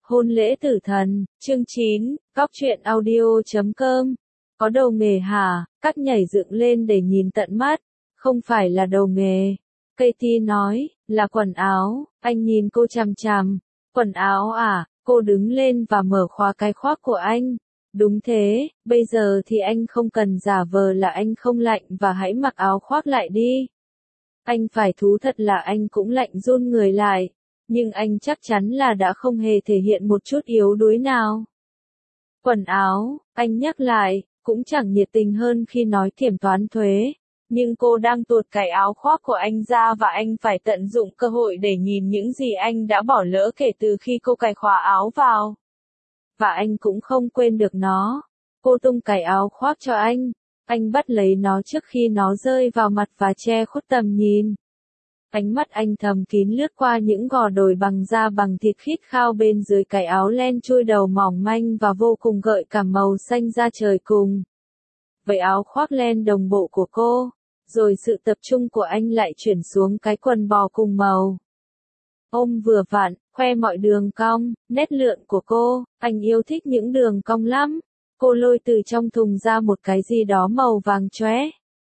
Hôn lễ tử thần, chương 9, Góc truyện audio.com. Có đầu nghề hả? Cắt nhảy dựng lên để nhìn tận mắt. Không phải là đầu nghề. Katie nói, là quần áo. Anh nhìn cô chằm chằm. Quần áo à? Cô đứng lên và mở khóa cái khoác của anh. Đúng thế, bây giờ thì anh không cần giả vờ là anh không lạnh và hãy mặc áo khoác lại đi. Anh phải thú thật là anh cũng lạnh run người lại. Nhưng anh chắc chắn là đã không hề thể hiện một chút yếu đuối nào. Quần áo, anh nhắc lại, cũng chẳng nhiệt tình hơn khi nói kiểm toán thuế. Nhưng cô đang tuột cái áo khoác của anh ra và anh phải tận dụng cơ hội để nhìn những gì anh đã bỏ lỡ kể từ khi cô cài khóa áo vào. Và anh cũng không quên được nó. Cô tung cái áo khoác cho anh. Anh bắt lấy nó trước khi nó rơi vào mặt và che khuất tầm nhìn. Ánh mắt anh thầm kín lướt qua những gò đồi bằng da bằng thịt khít khao bên dưới cái áo len chui đầu mỏng manh và vô cùng gợi cảm màu xanh da trời cùng với áo khoác len đồng bộ của cô, rồi sự tập trung của anh lại chuyển xuống cái quần bò cùng màu. Ôm vừa vặn, khoe mọi đường cong, nét lượn của cô, anh yêu thích những đường cong lắm. Cô lôi từ trong thùng ra một cái gì đó màu vàng chóe.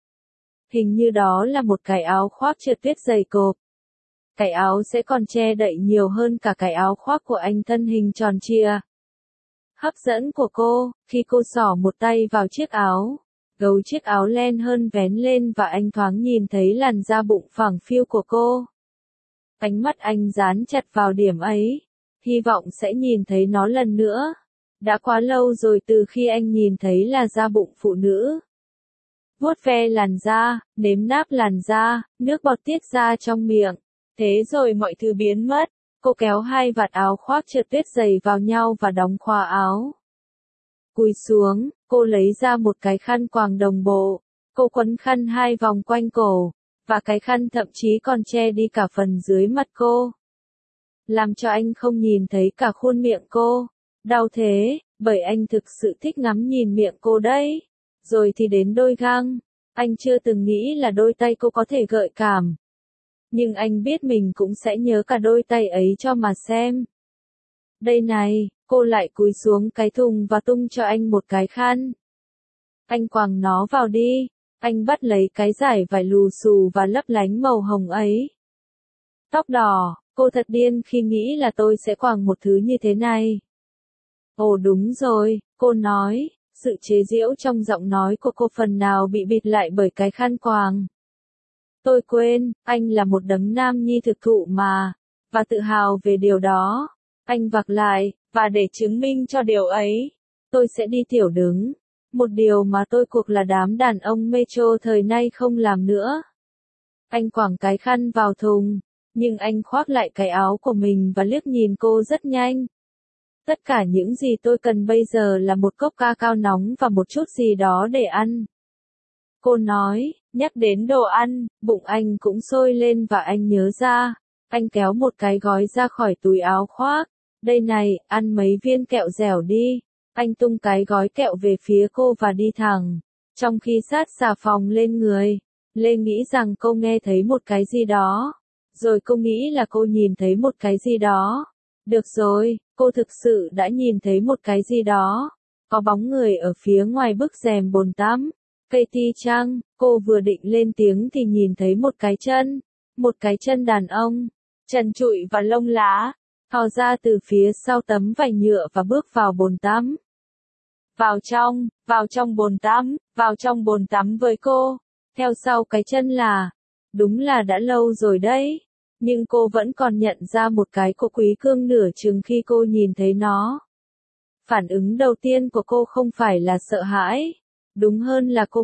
Hình như đó là một cái áo khoác trượt tuyết dày cộp. Cái áo sẽ còn che đậy nhiều hơn cả cái áo khoác của anh thân hình tròn trịa. Hấp dẫn của cô, khi cô xỏ một tay vào chiếc áo, gấu chiếc áo len hơn vén lên và anh thoáng nhìn thấy làn da bụng phẳng phiu của cô. Ánh mắt anh dán chặt vào điểm ấy, hy vọng sẽ nhìn thấy nó lần nữa. Đã quá lâu rồi từ khi anh nhìn thấy là da bụng phụ nữ. Vuốt ve làn da, nếm náp làn da, nước bọt tiết ra trong miệng. Thế rồi mọi thứ biến mất. Cô kéo hai vạt áo khoác trượt tuyết dày vào nhau và đóng khóa áo. Cúi xuống, cô lấy ra một cái khăn quàng đồng bộ. Cô quấn khăn hai vòng quanh cổ, và cái khăn thậm chí còn che đi cả phần dưới mặt cô. Làm cho anh không nhìn thấy cả khuôn miệng cô. Đau thế, bởi anh thực sự thích ngắm nhìn miệng cô đấy. Rồi thì đến đôi găng. Anh chưa từng nghĩ là đôi tay cô có thể gợi cảm. Nhưng anh biết mình cũng sẽ nhớ cả đôi tay ấy cho mà xem. Đây này, cô lại cúi xuống cái thùng và tung cho anh một cái khăn. Anh quàng nó vào đi. Anh bắt lấy cái dải vải lù xù và lấp lánh màu hồng ấy. Tóc đỏ, cô thật điên khi nghĩ là tôi sẽ quàng một thứ như thế này. Ồ đúng rồi, cô nói. Sự chế giễu trong giọng nói của cô phần nào bị bịt lại bởi cái khăn quàng. Tôi quên, anh là một đấng nam nhi thực thụ mà, và tự hào về điều đó. Anh vặc lại, và để chứng minh cho điều ấy, tôi sẽ đi tiểu đứng. Một điều mà tôi cuộc là đám đàn ông metro thời nay không làm nữa. Anh quàng cái khăn vào thùng, nhưng anh khoác lại cái áo của mình và liếc nhìn cô rất nhanh. Tất cả những gì tôi cần bây giờ là một cốc ca cao nóng và một chút gì đó để ăn. Cô nói, nhắc đến đồ ăn, bụng anh cũng sôi lên và anh nhớ ra. Anh kéo một cái gói ra khỏi túi áo khoác. Đây này, ăn mấy viên kẹo dẻo đi. Anh tung cái gói kẹo về phía cô và đi thẳng. Trong khi sát xà phòng lên người, Lê nghĩ rằng cô nghe thấy một cái gì đó. Rồi cô nghĩ là cô nhìn thấy một cái gì đó. Được rồi, cô thực sự đã nhìn thấy một cái gì đó. Có bóng người ở phía ngoài bức rèm bồn tắm. Katie chăng, cô vừa định lên tiếng thì nhìn thấy một cái chân đàn ông, trần trụi và lông lá, thò ra từ phía sau tấm vải nhựa và bước vào bồn tắm. Vào trong bồn tắm với cô, theo sau cái chân là, đúng là đã lâu rồi đấy. Nhưng cô vẫn còn nhận ra một cái cô quý cương nửa chừng khi cô nhìn thấy nó. Phản ứng đầu tiên của cô không phải là sợ hãi. Đúng hơn là cô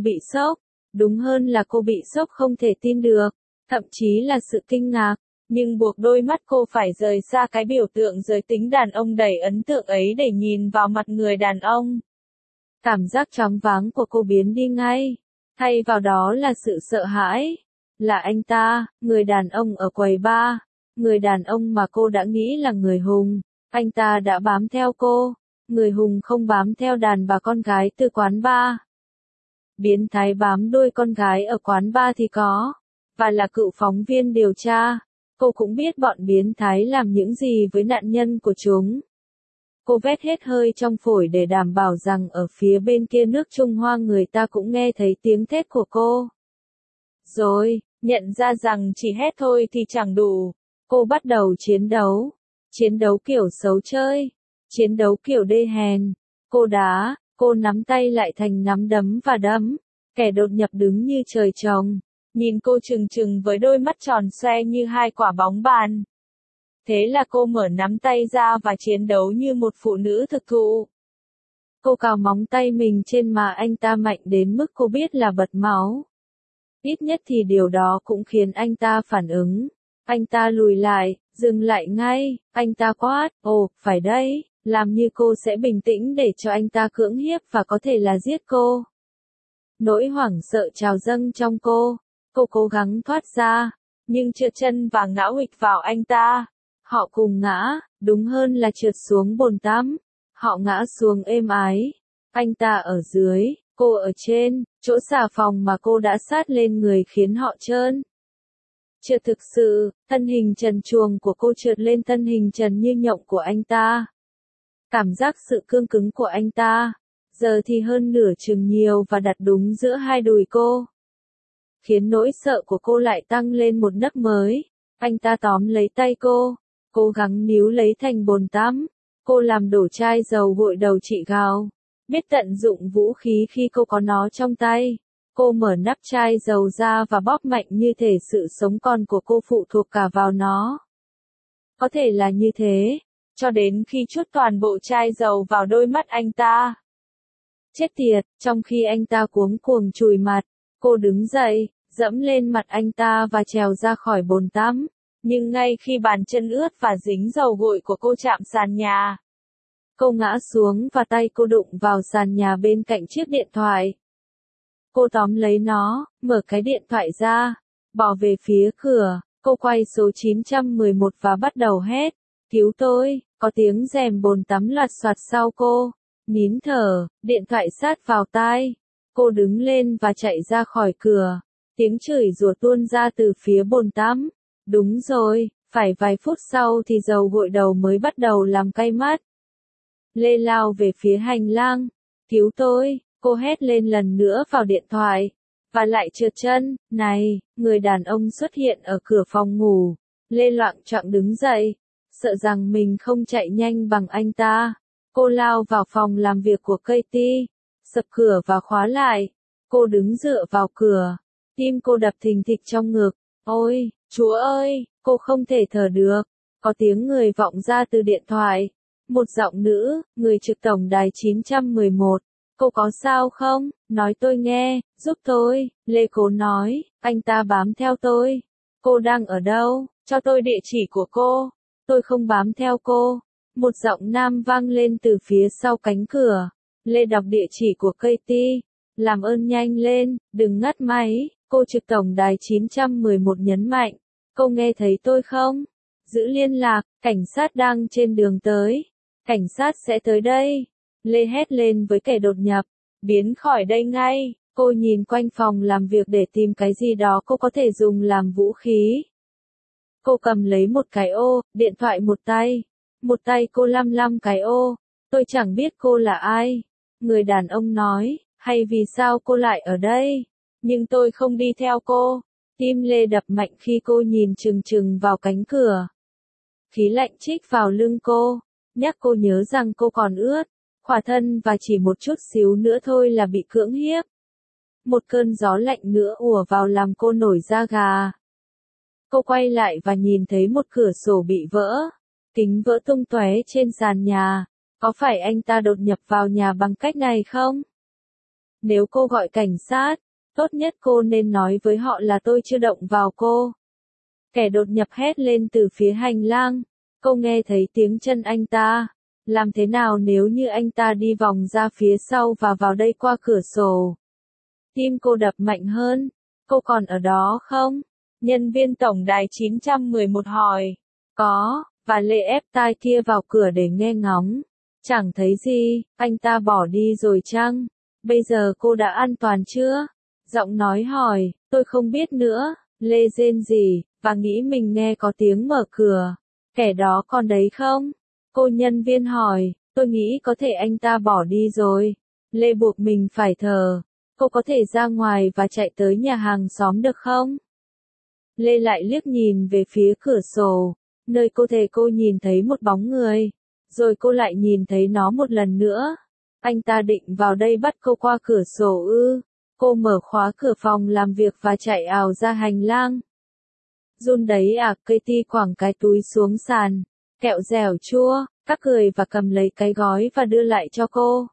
bị sốc không thể tin được. Thậm chí là sự kinh ngạc. Nhưng buộc đôi mắt cô phải rời xa cái biểu tượng giới tính đàn ông đầy ấn tượng ấy để nhìn vào mặt người đàn ông. Cảm giác choáng váng của cô biến đi ngay. Thay vào đó là sự sợ hãi. Là anh ta, người đàn ông ở quầy bar, người đàn ông mà cô đã nghĩ là người hùng. Anh ta đã bám theo cô. Người hùng không bám theo đàn bà con gái từ quán bar. Biến thái bám đuôi con gái ở quán bar thì có. Và là cựu phóng viên điều tra. Cô cũng biết bọn biến thái làm những gì với nạn nhân của chúng. Cô vét hết hơi trong phổi để đảm bảo rằng ở phía bên kia nước Trung Hoa người ta cũng nghe thấy tiếng thét của cô. Rồi, nhận ra rằng chỉ hét thôi thì chẳng đủ. Cô bắt đầu chiến đấu. Chiến đấu kiểu xấu chơi. Chiến đấu kiểu đê hèn. Cô đá, cô nắm tay lại thành nắm đấm và đấm. Kẻ đột nhập đứng như trời trồng. Nhìn cô trừng trừng với đôi mắt tròn xoe như hai quả bóng bàn. Thế là cô mở nắm tay ra và chiến đấu như một phụ nữ thực thụ. Cô cào móng tay mình trên mà anh ta mạnh đến mức cô biết là bật máu. Ít nhất thì điều đó cũng khiến anh ta phản ứng. Anh ta lùi lại, dừng lại ngay, anh ta quát, ồ, phải đấy, làm như cô sẽ bình tĩnh để cho anh ta cưỡng hiếp và có thể là giết cô. Nỗi hoảng sợ trào dâng trong cô cố gắng thoát ra, nhưng trượt chân và ngã huỵch vào anh ta. Họ cùng ngã, đúng hơn là trượt xuống bồn tắm. Họ ngã xuống êm ái. Anh ta ở dưới, cô ở trên, chỗ xà phòng mà cô đã sát lên người khiến họ trơn. Trượt thực sự, thân hình trần truồng của cô trượt lên thân hình trần như nhộng của anh ta. Cảm giác sự cương cứng của anh ta, giờ thì hơn nửa chừng nhiều và đặt đúng giữa hai đùi cô. Khiến nỗi sợ của cô lại tăng lên một nấc mới. Anh ta tóm lấy tay cô, cố gắng níu lấy thành bồn tắm. Cô làm đổ chai dầu gội đầu chị gào. Biết tận dụng vũ khí khi cô có nó trong tay. Cô mở nắp chai dầu ra và bóp mạnh như thể sự sống còn của cô phụ thuộc cả vào nó. Có thể là như thế, cho đến khi trút toàn bộ chai dầu vào đôi mắt anh ta. Chết tiệt, trong khi anh ta cuống cuồng chùi mặt, cô đứng dậy, dẫm lên mặt anh ta và trèo ra khỏi bồn tắm. Nhưng ngay khi bàn chân ướt và dính dầu gội của cô chạm sàn nhà, cô ngã xuống và tay cô đụng vào sàn nhà bên cạnh chiếc điện thoại. Cô tóm lấy nó, mở cái điện thoại ra, bỏ về phía cửa, cô quay số 911 và bắt đầu hét, cứu tôi, có tiếng rèm bồn tắm lật xoạt sau cô, nín thở, điện thoại sát vào tai. Cô đứng lên và chạy ra khỏi cửa, tiếng chửi rủa tuôn ra từ phía bồn tắm. Đúng rồi, phải vài phút sau thì dầu gội đầu mới bắt đầu làm cay mắt. Lê lao về phía hành lang, cứu tôi, cô hét lên lần nữa vào điện thoại, và lại trượt chân. Này, người đàn ông xuất hiện ở cửa phòng ngủ. Lê loạng choạng đứng dậy, sợ rằng mình không chạy nhanh bằng anh ta. Cô lao vào phòng làm việc của Katie, sập cửa và khóa lại. Cô đứng dựa vào cửa, tim cô đập thình thịch trong ngực. Ôi, Chúa ơi, cô không thể thở được. Có tiếng người vọng ra từ điện thoại. Một giọng nữ, người trực tổng đài 911. Cô có sao không? Nói tôi nghe, giúp tôi. Lê cố nói, anh ta bám theo tôi. Cô đang ở đâu? Cho tôi địa chỉ của cô. Tôi không bám theo cô. Một giọng nam vang lên từ phía sau cánh cửa. Lê đọc địa chỉ của Katie. Làm ơn nhanh lên, đừng ngắt máy. Cô trực tổng đài 911 nhấn mạnh. Cô nghe thấy tôi không? Giữ liên lạc, cảnh sát đang trên đường tới. Cảnh sát sẽ tới đây. Lê hét lên với kẻ đột nhập. Biến khỏi đây ngay. Cô nhìn quanh phòng làm việc để tìm cái gì đó cô có thể dùng làm vũ khí. Cô cầm lấy một cái ô, điện thoại một tay. Một tay cô lăm lăm cái ô. Tôi chẳng biết cô là ai. Người đàn ông nói, hay vì sao cô lại ở đây? Nhưng tôi không đi theo cô. Tim Lê đập mạnh khi cô nhìn chừng chừng vào cánh cửa. Khí lạnh trích vào lưng cô, nhắc cô nhớ rằng cô còn ướt, khỏa thân và chỉ một chút xíu nữa thôi là bị cưỡng hiếp. Một cơn gió lạnh nữa ùa vào làm cô nổi da gà. Cô quay lại và nhìn thấy một cửa sổ bị vỡ, kính vỡ tung tóe trên sàn nhà. Có phải anh ta đột nhập vào nhà bằng cách này không? Nếu cô gọi cảnh sát, tốt nhất cô nên nói với họ là tôi chưa động vào cô. Kẻ đột nhập hét lên từ phía hành lang. Cô nghe thấy tiếng chân anh ta. Làm thế nào nếu như anh ta đi vòng ra phía sau và vào đây qua cửa sổ? Tim cô đập mạnh hơn. Cô còn ở đó không? Nhân viên tổng đài 911 hỏi. Có, và Lê ép tai kia vào cửa để nghe ngóng. Chẳng thấy gì, anh ta bỏ đi rồi chăng? Bây giờ cô đã an toàn chưa? Giọng nói hỏi, tôi không biết nữa. Lê rên rỉ, và nghĩ mình nghe có tiếng mở cửa. Kẻ đó còn đấy không? Cô nhân viên hỏi, Tôi nghĩ có thể anh ta bỏ đi rồi. Lê buộc mình phải thở. Cô có thể ra ngoài và chạy tới nhà hàng xóm được không? Lê lại liếc nhìn về phía cửa sổ, nơi cô thề cô nhìn thấy một bóng người. Rồi cô lại nhìn thấy nó một lần nữa. Anh ta định vào đây bắt cô qua cửa sổ ư? Cô mở khóa cửa phòng làm việc và chạy ào ra hành lang. Run đấy à, Katie quẳng cái túi xuống sàn. Kẹo dẻo chua, các cười và cầm lấy cái gói và đưa lại cho cô.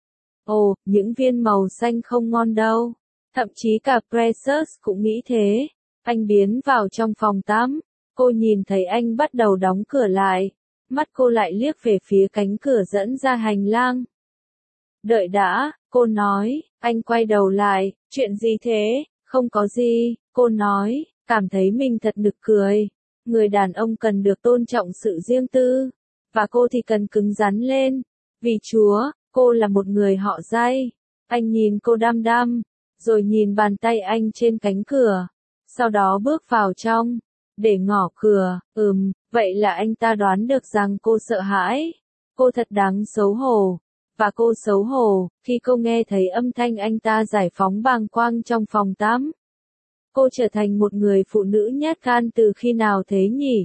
Ồ, những viên màu xanh không ngon đâu. Thậm chí cả Precious cũng nghĩ thế. Anh biến vào trong phòng tắm. Cô nhìn thấy anh bắt đầu đóng cửa lại. Mắt cô lại liếc về phía cánh cửa dẫn ra hành lang. Đợi đã, cô nói. Anh quay đầu lại. Chuyện gì thế? Không có gì, cô nói. Cảm thấy mình thật nực cười. Người đàn ông cần được tôn trọng sự riêng tư. Và cô thì cần cứng rắn lên. Vì Chúa, cô là một người họ Ray. Anh nhìn cô đăm đăm. Rồi nhìn bàn tay anh trên cánh cửa. Sau đó bước vào trong. Để ngỏ cửa. Vậy là anh ta đoán được rằng cô sợ hãi. Cô thật đáng xấu hổ. Và cô xấu hổ, khi cô nghe thấy âm thanh anh ta giải phóng bàng quang trong phòng tắm. Cô trở thành một người phụ nữ nhát gan từ khi nào thế nhỉ?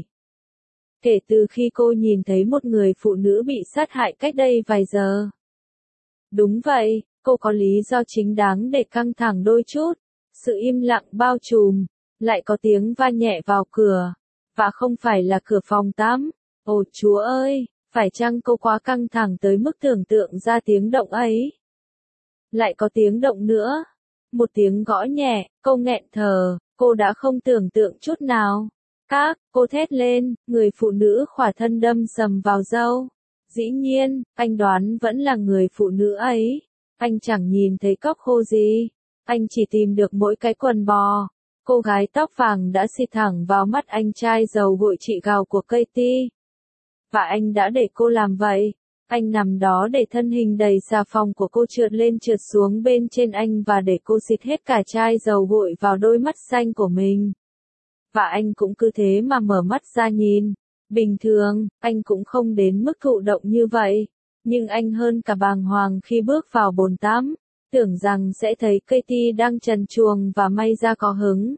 Kể từ khi cô nhìn thấy một người phụ nữ bị sát hại cách đây vài giờ. Đúng vậy, cô có lý do chính đáng để căng thẳng đôi chút. Sự im lặng bao trùm, lại có tiếng va nhẹ vào cửa. Và không phải là cửa phòng tắm. Ồ Chúa ơi, phải chăng cô quá căng thẳng tới mức tưởng tượng ra tiếng động ấy? Lại có tiếng động nữa. Một tiếng gõ nhẹ, cô nghẹn thở, cô đã không tưởng tượng chút nào. Cô thét lên, người phụ nữ khỏa thân đâm sầm vào râu. Dĩ nhiên, anh đoán vẫn là người phụ nữ ấy. Anh chẳng nhìn thấy cóc khô gì. Anh chỉ tìm được mỗi cái quần bò. Cô gái tóc vàng đã xịt thẳng vào mắt anh trai dầu gội trị gào của Katie. Và anh đã để cô làm vậy. Anh nằm đó để thân hình đầy xà phòng của cô trượt lên trượt xuống bên trên anh và để cô xịt hết cả chai dầu gội vào đôi mắt xanh của mình. Và anh cũng cứ thế mà mở mắt ra nhìn. Bình thường, anh cũng không đến mức thụ động như vậy. Nhưng anh hơn cả bàng hoàng khi bước vào bồn tắm. Tưởng rằng sẽ thấy Katie đang trần truồng và may ra có hứng.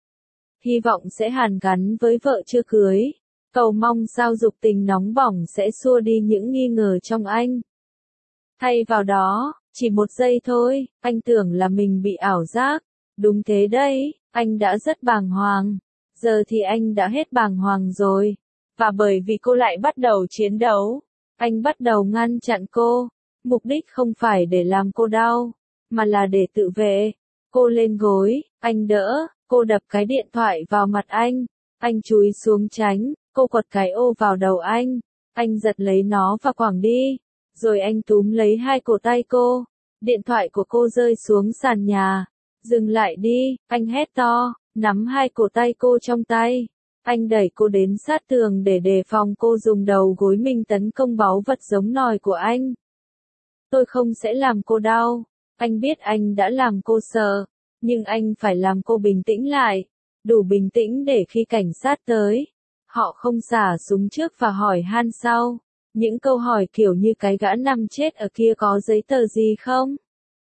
Hy vọng sẽ hàn gắn với vợ chưa cưới. Cầu mong sao dục tình nóng bỏng sẽ xua đi những nghi ngờ trong anh. Thay vào đó, chỉ một giây thôi, anh tưởng là mình bị ảo giác. Đúng thế đấy, anh đã rất bàng hoàng. Giờ thì anh đã hết bàng hoàng rồi. Và bởi vì cô lại bắt đầu chiến đấu, anh bắt đầu ngăn chặn cô. Mục đích không phải để làm cô đau, mà là để tự vệ. Cô lên gối, anh đỡ, cô đập cái điện thoại vào mặt anh. Anh chúi xuống tránh, cô quật cái ô vào đầu anh giật lấy nó và quẳng đi. Rồi anh túm lấy hai cổ tay cô. Điện thoại của cô rơi xuống sàn nhà. Dừng lại đi, anh hét to, nắm hai cổ tay cô trong tay. Anh đẩy cô đến sát tường để đề phòng cô dùng đầu gối mình tấn công báu vật giống nòi của anh. Tôi không sẽ làm cô đau. Anh biết anh đã làm cô sợ. Nhưng anh phải làm cô bình tĩnh lại. Đủ bình tĩnh để khi cảnh sát tới, họ không xả súng trước và hỏi han sau. Những câu hỏi kiểu như cái gã nằm chết ở kia có giấy tờ gì không?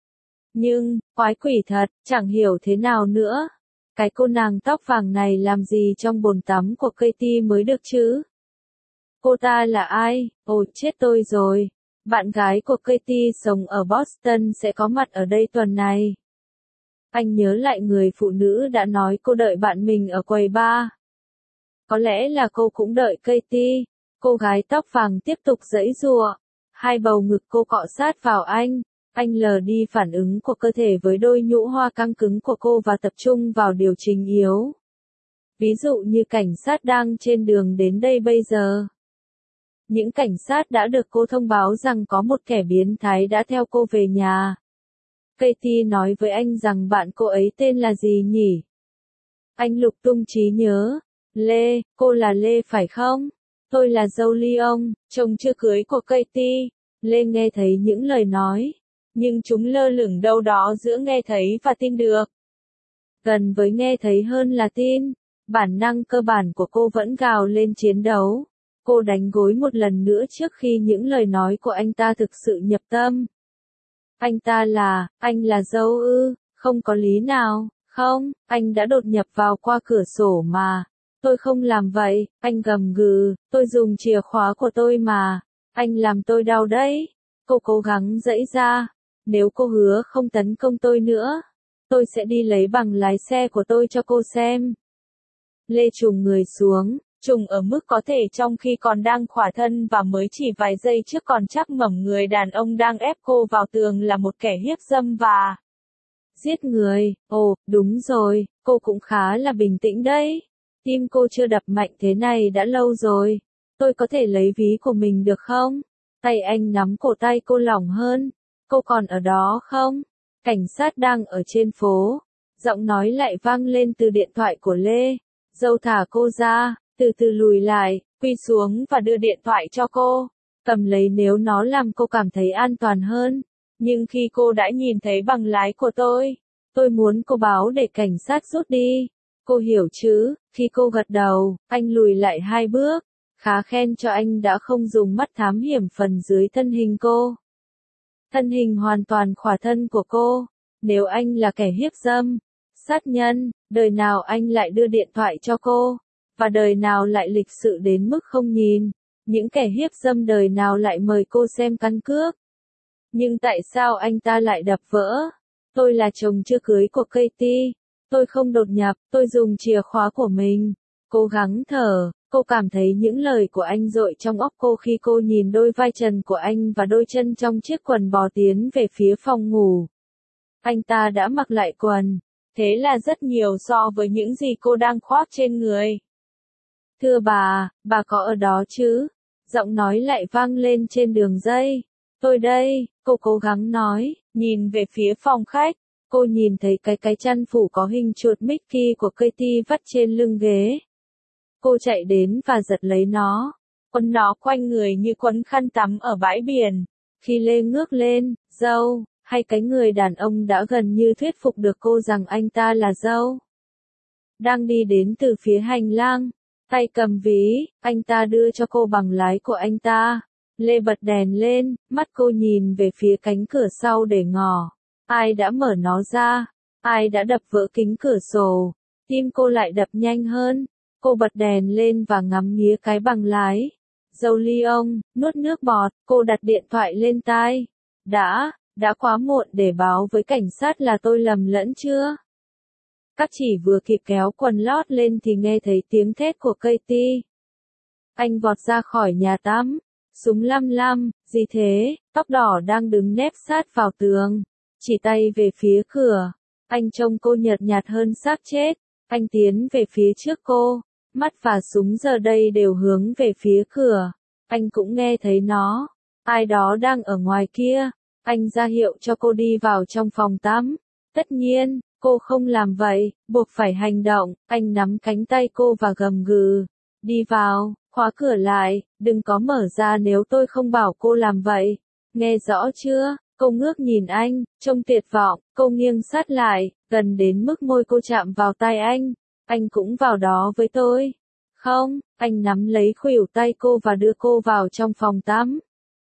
Nhưng, quái quỷ thật, chẳng hiểu thế nào nữa. Cái cô nàng tóc vàng này làm gì trong bồn tắm của Katie mới được chứ? Cô ta là ai? Ồ chết tôi rồi. Bạn gái của Katie sống ở Boston sẽ có mặt ở đây tuần này. Anh nhớ lại người phụ nữ đã nói cô đợi bạn mình ở quầy bar. Có lẽ là cô cũng đợi Katie. Cô gái tóc vàng tiếp tục giãy giụa. Hai bầu ngực cô cọ sát vào anh. Anh lờ đi phản ứng của cơ thể với đôi nhũ hoa căng cứng của cô và tập trung vào điều chỉnh yếu. Ví dụ như cảnh sát đang trên đường đến đây bây giờ. Những cảnh sát đã được cô thông báo rằng có một kẻ biến thái đã theo cô về nhà. Katie nói với anh rằng bạn cô ấy tên là gì nhỉ? Anh lục tung trí nhớ. Lê, cô là Lê phải không? Tôi là dâu Leon, chồng chưa cưới của Katie. Lê nghe thấy những lời nói, nhưng chúng lơ lửng đâu đó giữa nghe thấy và tin được. Gần với nghe thấy hơn là tin, bản năng cơ bản của cô vẫn gào lên chiến đấu. Cô đánh gối một lần nữa trước khi những lời nói của anh ta thực sự nhập tâm. Anh là dâu ư, không có lý nào, không, anh đã đột nhập vào qua cửa sổ mà. Tôi không làm vậy, anh gầm gừ, tôi dùng chìa khóa của tôi mà. Anh làm tôi đau đấy. Cô cố gắng giãy ra. Nếu cô hứa không tấn công tôi nữa, tôi sẽ đi lấy bằng lái xe của tôi cho cô xem. Lê trùng người xuống, trùng ở mức có thể trong khi còn đang khỏa thân và mới chỉ vài giây trước còn chắc mẩm người đàn ông đang ép cô vào tường là một kẻ hiếp dâm và giết người. Ồ, đúng rồi, cô cũng khá là bình tĩnh đấy. Tim cô chưa đập mạnh thế này đã lâu rồi. Tôi có thể lấy ví của mình được không? Tay anh nắm cổ tay cô lỏng hơn. Cô còn ở đó không? Cảnh sát đang ở trên phố. Giọng nói lại vang lên từ điện thoại của Lê. Dâu thả cô ra, từ từ lùi lại, quy xuống và đưa điện thoại cho cô. Cầm lấy nếu nó làm cô cảm thấy an toàn hơn. Nhưng khi cô đã nhìn thấy bằng lái của tôi muốn cô báo để cảnh sát rút đi. Cô hiểu chứ? Khi cô gật đầu, anh lùi lại 2 bước. Khá khen cho anh đã không dùng mắt thám hiểm phần dưới thân hình cô. Thân hình hoàn toàn khỏa thân của cô. Nếu anh là kẻ hiếp dâm, sát nhân, đời nào anh lại đưa điện thoại cho cô? Và đời nào lại lịch sự đến mức không nhìn? Những kẻ hiếp dâm đời nào lại mời cô xem căn cước? Nhưng tại sao anh ta lại đập vỡ? Tôi là chồng chưa cưới của Katie. Tôi không đột nhập, tôi dùng chìa khóa của mình. Cố gắng thở, cô cảm thấy những lời của anh dội trong óc cô khi cô nhìn đôi vai trần của anh và đôi chân trong chiếc quần bò tiến về phía phòng ngủ. Anh ta đã mặc lại quần. Thế là rất nhiều so với những gì cô đang khoác trên người. Thưa bà có ở đó chứ? Giọng nói lại vang lên trên đường dây. Tôi đây, cô cố gắng nói, nhìn về phía phòng khách. Cô nhìn thấy cái chăn phủ có hình chuột Mickey của Katie vắt trên lưng ghế. Cô chạy đến và giật lấy nó. Quấn nó quanh người như quấn khăn tắm ở bãi biển. Khi Lê ngước lên, dâu, hay cái người đàn ông đã gần như thuyết phục được cô rằng anh ta là dâu. Đang đi đến từ phía hành lang. Tay cầm ví, anh ta đưa cho cô bằng lái của anh ta. Lê bật đèn lên, mắt cô nhìn về phía cánh cửa sau để ngỏ. Ai đã mở nó ra? Ai đã đập vỡ kính cửa sổ? Tim cô lại đập nhanh hơn. Cô bật đèn lên và ngắm nghía cái bằng lái. Dâu Lyon, nuốt nước bọt, cô đặt điện thoại lên tai. Đã quá muộn để báo với cảnh sát là tôi lầm lẫn chưa? Các chỉ vừa kịp kéo quần lót lên thì nghe thấy tiếng thét của Katie. Anh vọt ra khỏi nhà tắm. Súng lăm, gì thế? Tóc đỏ đang đứng nép sát vào tường. Chỉ tay về phía cửa. Anh trông cô nhợt nhạt hơn xác chết. Anh tiến về phía trước cô. Mắt và súng giờ đây đều hướng về phía cửa. Anh cũng nghe thấy nó. Ai đó đang ở ngoài kia. Anh ra hiệu cho cô đi vào trong phòng tắm. Tất nhiên, cô không làm vậy, buộc phải hành động. Anh nắm cánh tay cô và gầm gừ. Đi vào, khóa cửa lại, đừng có mở ra nếu tôi không bảo cô làm vậy. Nghe rõ chưa? Cô ngước nhìn anh, trông tuyệt vọng, cô nghiêng sát lại, gần đến mức môi cô chạm vào tai anh. Anh cũng vào đó với tôi. Không, anh nắm lấy khuỷu tay cô và đưa cô vào trong phòng tắm.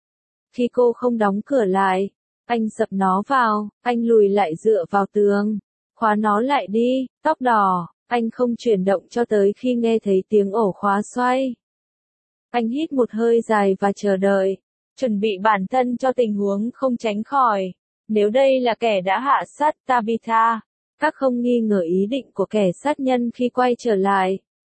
Khi cô không đóng cửa lại, anh dập nó vào, anh lùi lại dựa vào tường. Khóa nó lại đi, tóc đỏ, anh không chuyển động cho tới khi nghe thấy tiếng ổ khóa xoay. Anh hít một hơi dài và chờ đợi, chuẩn bị bản thân cho tình huống không tránh khỏi. Nếu đây là kẻ đã hạ sát Tabitha, các không nghi ngờ ý định của kẻ sát nhân khi quay trở lại.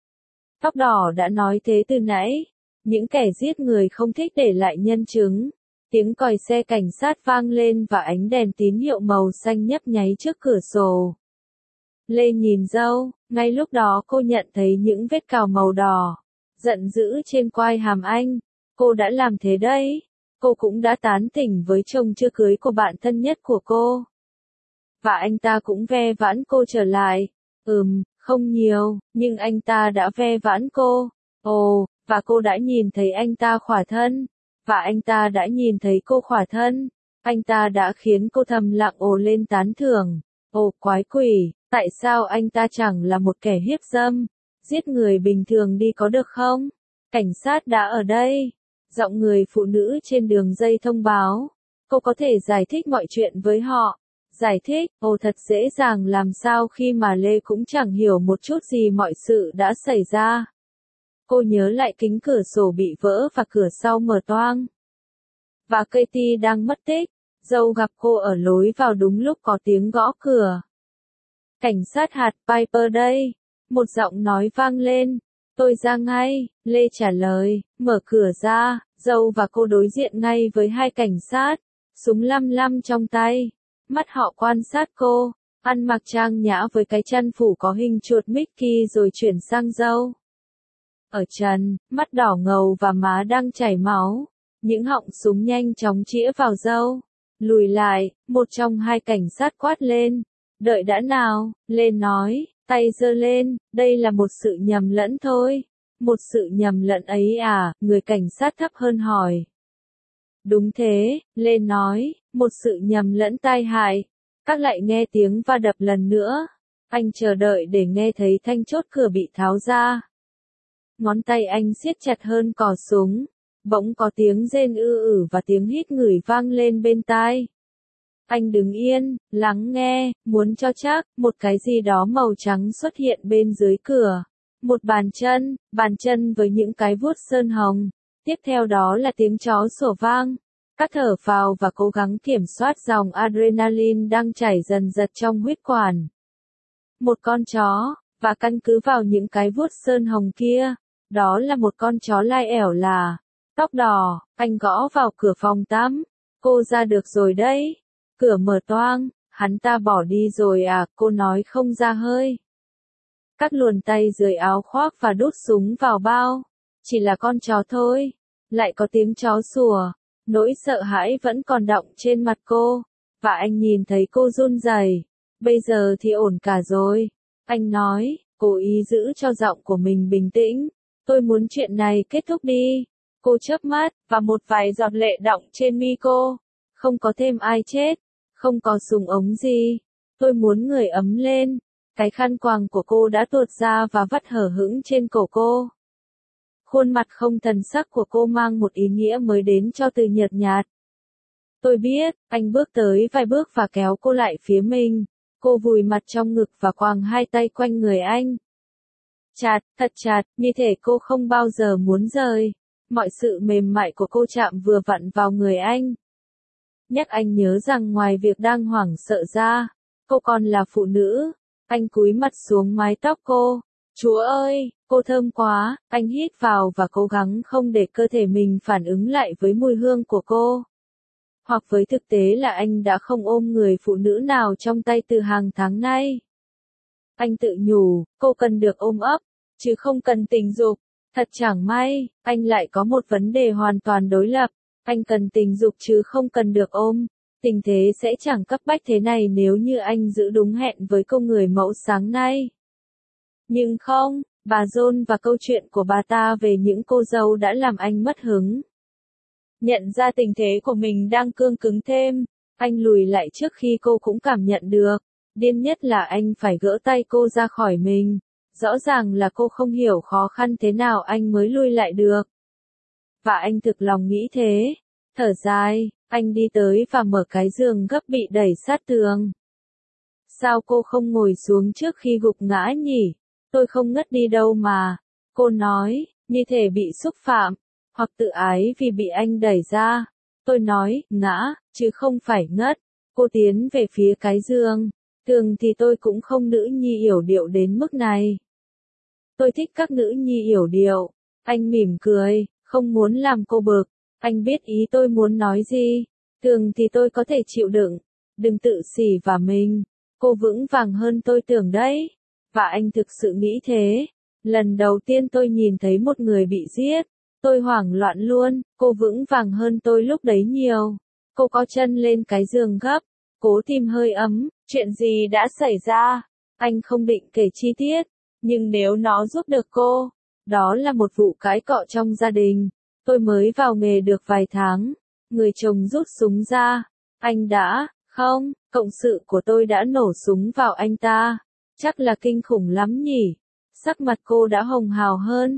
Tóc đỏ đã nói thế từ nãy, những kẻ giết người không thích để lại nhân chứng. Tiếng còi xe cảnh sát vang lên và ánh đèn tín hiệu màu xanh nhấp nháy trước cửa sổ. Lê nhìn dâu, ngay lúc đó cô nhận thấy những vết cào màu đỏ. Giận dữ trên quai hàm anh. Cô đã làm thế đấy. Cô cũng đã tán tỉnh với chồng chưa cưới của bạn thân nhất của cô. Và anh ta cũng ve vãn cô trở lại. Không nhiều, nhưng anh ta đã ve vãn cô. Ồ, và cô đã nhìn thấy anh ta khỏa thân. Và anh ta đã nhìn thấy cô khỏa thân. Anh ta đã khiến cô thầm lặng ồ lên tán thưởng. Ồ quái quỷ, tại sao anh ta chẳng là một kẻ hiếp dâm? Giết người bình thường đi có được không? Cảnh sát đã ở đây. Giọng người phụ nữ trên đường dây thông báo. Cô có thể giải thích mọi chuyện với họ. Giải thích, ồ thật dễ dàng làm sao khi mà Lê cũng chẳng hiểu một chút gì mọi sự đã xảy ra. Cô nhớ lại kính cửa sổ bị vỡ và cửa sau mở toang. Và Katie đang mất tích. Dâu gặp cô ở lối vào đúng lúc có tiếng gõ cửa. Cảnh sát hạt Piper đây. Một giọng nói vang lên. Tôi ra ngay, Lê trả lời, mở cửa ra, dâu và cô đối diện ngay với hai cảnh sát, súng lăm lăm trong tay. Mắt họ quan sát cô, ăn mặc trang nhã với cái chăn phủ có hình chuột Mickey rồi chuyển sang dâu. Ở trần, mắt đỏ ngầu và má đang chảy máu, những họng súng nhanh chóng chĩa vào dâu. Lùi lại, một trong hai cảnh sát quát lên. Đợi đã nào, Lê nói, tay giơ lên, đây là một sự nhầm lẫn thôi. Một sự nhầm lẫn ấy à, người cảnh sát thấp hơn hỏi. Đúng thế, Lê nói, một sự nhầm lẫn tai hại. Các lại nghe tiếng va đập lần nữa. Anh chờ đợi để nghe thấy thanh chốt cửa bị tháo ra. Ngón tay anh siết chặt hơn cò súng. Bỗng có tiếng rên và tiếng hít ngửi vang lên bên tai. Anh đứng yên, lắng nghe, muốn cho chắc, một cái gì đó màu trắng xuất hiện bên dưới cửa. Một bàn chân với những cái vuốt sơn hồng. Tiếp theo đó là tiếng chó sủa vang. Các thở phào và cố gắng kiểm soát dòng adrenaline đang chảy dần dật trong huyết quản. Một con chó, và căn cứ vào những cái vuốt sơn hồng kia, đó là một con chó lai ẻo là, tóc đỏ. Anh gõ vào cửa phòng tắm. Cô ra được rồi đấy. Cửa mở toang, hắn ta bỏ đi rồi à, cô nói không ra hơi. Các luồn tay dưới áo khoác và đút súng vào bao. Chỉ là con chó thôi. Lại có tiếng chó sủa. Nỗi sợ hãi vẫn còn đọng trên mặt cô. Và anh nhìn thấy cô run rẩy. Bây giờ thì ổn cả rồi. Anh nói, cố ý giữ cho giọng của mình bình tĩnh. Tôi muốn chuyện này kết thúc đi. Cô chớp mắt, và một vài giọt lệ đọng trên mi cô. Không có thêm ai chết. Không có súng ống gì. Tôi muốn người ấm lên. Cái khăn quàng của cô đã tuột ra và vắt hở hững trên cổ cô. Khuôn mặt không thần sắc của cô mang một ý nghĩa mới đến cho từ nhợt nhạt. Tôi biết, anh bước tới vài bước và kéo cô lại phía mình. Cô vùi mặt trong ngực và quàng hai tay quanh người anh. Chặt, thật chặt, như thể cô không bao giờ muốn rời. Mọi sự mềm mại của cô chạm vừa vặn vào người anh. Nhắc anh nhớ rằng ngoài việc đang hoảng sợ ra, cô còn là phụ nữ. Anh cúi mặt xuống mái tóc cô. Chúa ơi, cô thơm quá. Anh hít vào và cố gắng không để cơ thể mình phản ứng lại với mùi hương của cô. Hoặc với thực tế là anh đã không ôm người phụ nữ nào trong tay từ hàng tháng nay. Anh tự nhủ, cô cần được ôm ấp, chứ không cần tình dục. Thật chẳng may, anh lại có một vấn đề hoàn toàn đối lập. Anh cần tình dục chứ không cần được ôm. Tình thế sẽ chẳng cấp bách thế này nếu như anh giữ đúng hẹn với cô người mẫu sáng nay. Nhưng không, bà John và câu chuyện của bà ta về những cô dâu đã làm anh mất hứng. Nhận ra tình thế của mình đang cương cứng thêm, anh lùi lại trước khi cô cũng cảm nhận được. Điên nhất là anh phải gỡ tay cô ra khỏi mình. Rõ ràng là cô không hiểu khó khăn thế nào anh mới lui lại được. Và anh thực lòng nghĩ thế. Thở dài, anh đi tới và mở cái giường gấp bị đẩy sát tường. Sao cô không ngồi xuống trước khi gục ngã nhỉ? Tôi không ngất đi đâu mà. Cô nói, như thể bị xúc phạm, hoặc tự ái vì bị anh đẩy ra. Tôi nói, ngã, chứ không phải ngất. Cô tiến về phía cái giường. Thường thì tôi cũng không nữ nhi yểu điệu đến mức này. Tôi thích các nữ nhi yểu điệu. Anh mỉm cười, không muốn làm cô bực. Anh biết ý tôi muốn nói gì. Thường thì tôi có thể chịu đựng. Đừng tự xỉ vào mình. Cô vững vàng hơn tôi tưởng đấy. Và anh thực sự nghĩ thế. Lần đầu tiên tôi nhìn thấy một người bị giết. Tôi hoảng loạn luôn. Cô vững vàng hơn tôi lúc đấy nhiều. Cô có chân lên cái giường gấp. Cố tìm hơi ấm. Chuyện gì đã xảy ra? Anh không định kể chi tiết. Nhưng nếu nó giúp được cô. Đó là một vụ cãi cọ trong gia đình. Tôi mới vào nghề được vài tháng. Người chồng rút súng ra. Anh đã, không, cộng sự của tôi đã nổ súng vào anh ta. Chắc là kinh khủng lắm nhỉ. Sắc mặt cô đã hồng hào hơn.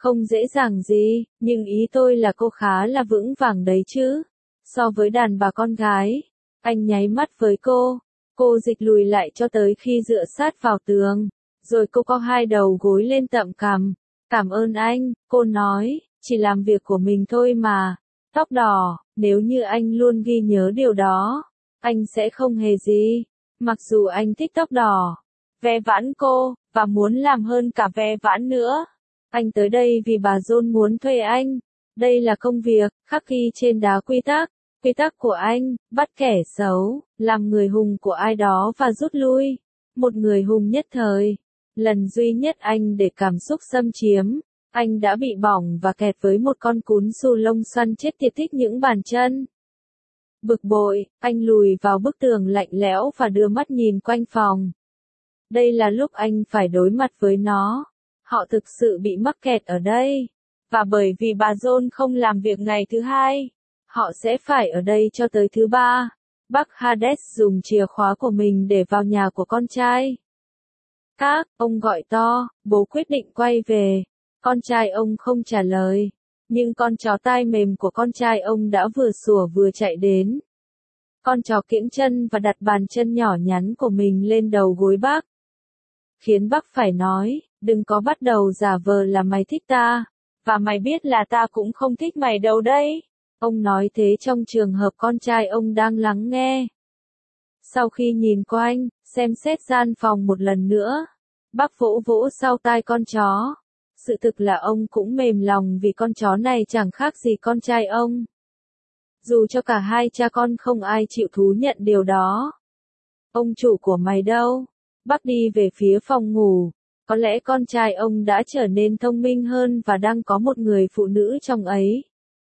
Không dễ dàng gì, nhưng ý tôi là cô khá là vững vàng đấy chứ. So với đàn bà con gái, anh nháy mắt với cô dịch lùi lại cho tới khi dựa sát vào tường, rồi cô co hai đầu gối lên tậm cằm. Cảm ơn anh, cô nói, chỉ làm việc của mình thôi mà. Tóc đỏ, nếu như anh luôn ghi nhớ điều đó, anh sẽ không hề gì. Mặc dù anh thích tóc đỏ, ve vãn cô, và muốn làm hơn cả ve vãn nữa. Anh tới đây vì bà John muốn thuê anh. Đây là công việc, khắc ghi trên đá quy tắc. Quy tắc của anh, bắt kẻ xấu, làm người hùng của ai đó và rút lui. Một người hùng nhất thời. Lần duy nhất anh để cảm xúc xâm chiếm, anh đã bị bỏng và kẹt với một con cún xù lông xoăn chết tiệt thích những bàn chân. Bực bội, anh lùi vào bức tường lạnh lẽo và đưa mắt nhìn quanh phòng. Đây là lúc anh phải đối mặt với nó. Họ thực sự bị mắc kẹt ở đây. Và bởi vì bà John không làm việc ngày thứ hai, họ sẽ phải ở đây cho tới thứ ba. Bác Hades dùng chìa khóa của mình để vào nhà của con trai. Ông gọi to, bố quyết định quay về. Con trai ông không trả lời. Nhưng con chó tai mềm của con trai ông đã vừa sủa vừa chạy đến. Con chó kiễng chân và đặt bàn chân nhỏ nhắn của mình lên đầu gối bác. Khiến bác phải nói, đừng có bắt đầu giả vờ là mày thích ta. Và mày biết là ta cũng không thích mày đâu đấy. Ông nói thế trong trường hợp con trai ông đang lắng nghe. Sau khi nhìn quanh, xem xét gian phòng một lần nữa, bác vỗ vỗ sau tai con chó. Sự thực là ông cũng mềm lòng vì con chó này chẳng khác gì con trai ông. Dù cho cả hai cha con không ai chịu thú nhận điều đó. Ông chủ của mày đâu? Bác đi về phía phòng ngủ. Có lẽ con trai ông đã trở nên thông minh hơn và đang có một người phụ nữ trong ấy.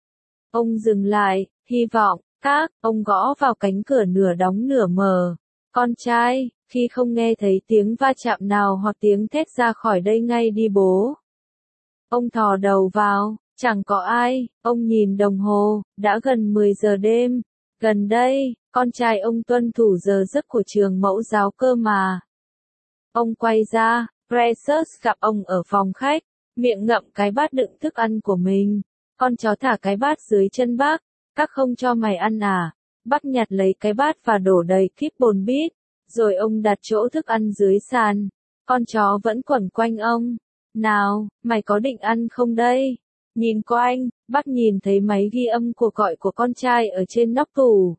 Ông dừng lại, hy vọng, ông gõ vào cánh cửa nửa đóng nửa mở. Con trai, khi không nghe thấy tiếng va chạm nào hoặc tiếng thét ra khỏi đây ngay đi bố. Ông thò đầu vào, chẳng có ai, ông nhìn đồng hồ, đã gần 10 giờ đêm. Gần đây, con trai ông tuân thủ giờ giấc của trường mẫu giáo cơ mà. Ông quay ra, Precious gặp ông ở phòng khách, miệng ngậm cái bát đựng thức ăn của mình. Con chó thả cái bát dưới chân bác, các không cho mày ăn à? Bác nhặt lấy cái bát và đổ đầy kíp bồn bít, rồi ông đặt chỗ thức ăn dưới sàn. Con chó vẫn quẩn quanh ông. Nào, mày có định ăn không đây? Nhìn quanh, bác nhìn thấy máy ghi âm cuộc gọi của con trai ở trên nóc tủ.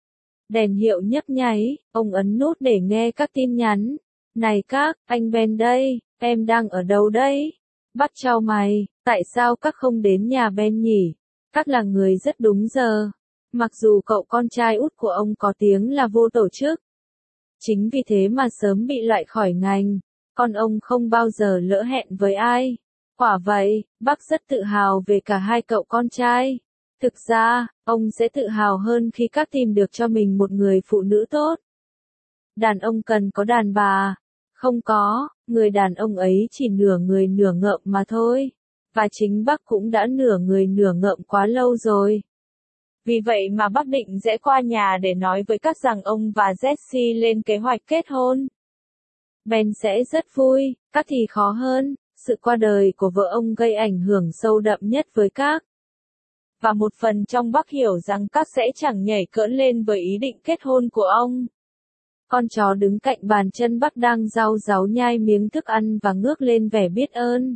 Đèn hiệu nhấp nháy, ông ấn nút để nghe các tin nhắn. Này anh Ben đây, em đang ở đâu đấy? Bác chau mày, tại sao các không đến nhà Ben nhỉ? Các là người rất đúng giờ. Mặc dù cậu con trai út của ông có tiếng là vô tổ chức. Chính vì thế mà sớm bị loại khỏi ngành. Con ông không bao giờ lỡ hẹn với ai. Quả vậy, bác rất tự hào về cả hai cậu con trai. Thực ra, ông sẽ tự hào hơn khi các tìm được cho mình một người phụ nữ tốt. Đàn ông cần có đàn bà. Không có, người đàn ông ấy chỉ nửa người nửa ngợm mà thôi. Và chính bác cũng đã nửa người nửa ngợm quá lâu rồi. Vì vậy mà bác định rẽ qua nhà để nói với các rằng ông và Jessie lên kế hoạch kết hôn. Ben sẽ rất vui, các thì khó hơn. Sự qua đời của vợ ông gây ảnh hưởng sâu đậm nhất với các. Và một phần trong bác hiểu rằng các sẽ chẳng nhảy cỡn lên với ý định kết hôn của ông. Con chó đứng cạnh bàn chân bác đang rau ráu nhai miếng thức ăn và ngước lên vẻ biết ơn.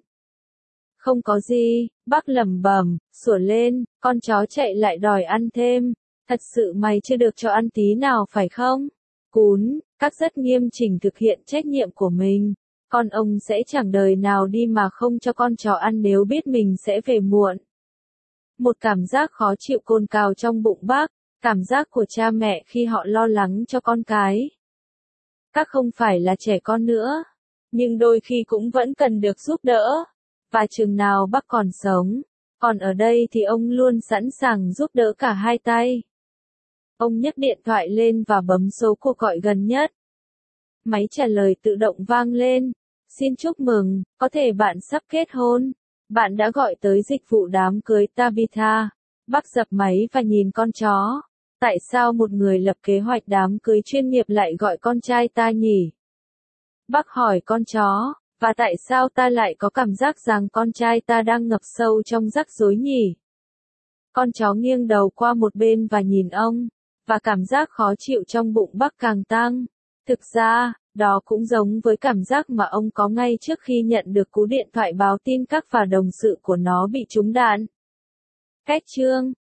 Không có gì, bác lẩm bẩm, sủa lên, con chó chạy lại đòi ăn thêm. Thật sự mày chưa được cho ăn tí nào phải không? Cún, các rất nghiêm chỉnh thực hiện trách nhiệm của mình. Con ông sẽ chẳng đời nào đi mà không cho con chó ăn nếu biết mình sẽ về muộn. Một cảm giác khó chịu cồn cào trong bụng bác, cảm giác của cha mẹ khi họ lo lắng cho con cái. Các không phải là trẻ con nữa, nhưng đôi khi cũng vẫn cần được giúp đỡ. Và chừng nào bác còn sống, còn ở đây thì ông luôn sẵn sàng giúp đỡ cả hai tay. Ông nhấc điện thoại lên và bấm số cuộc gọi gần nhất. Máy trả lời tự động vang lên. Xin chúc mừng, có thể bạn sắp kết hôn. Bạn đã gọi tới dịch vụ đám cưới Tabitha. Bác dập máy và nhìn con chó. Tại sao một người lập kế hoạch đám cưới chuyên nghiệp lại gọi con trai ta nhỉ? Bác hỏi con chó, Và tại sao ta lại có cảm giác rằng con trai ta đang ngập sâu trong rắc rối nhỉ? Con chó nghiêng đầu qua một bên và nhìn ông, và cảm giác khó chịu trong bụng Bắc càng tăng. Thực ra, đó cũng giống với cảm giác mà ông có ngay trước khi nhận được cú điện thoại báo tin các phà đồng sự của nó bị trúng đạn. Hết chương.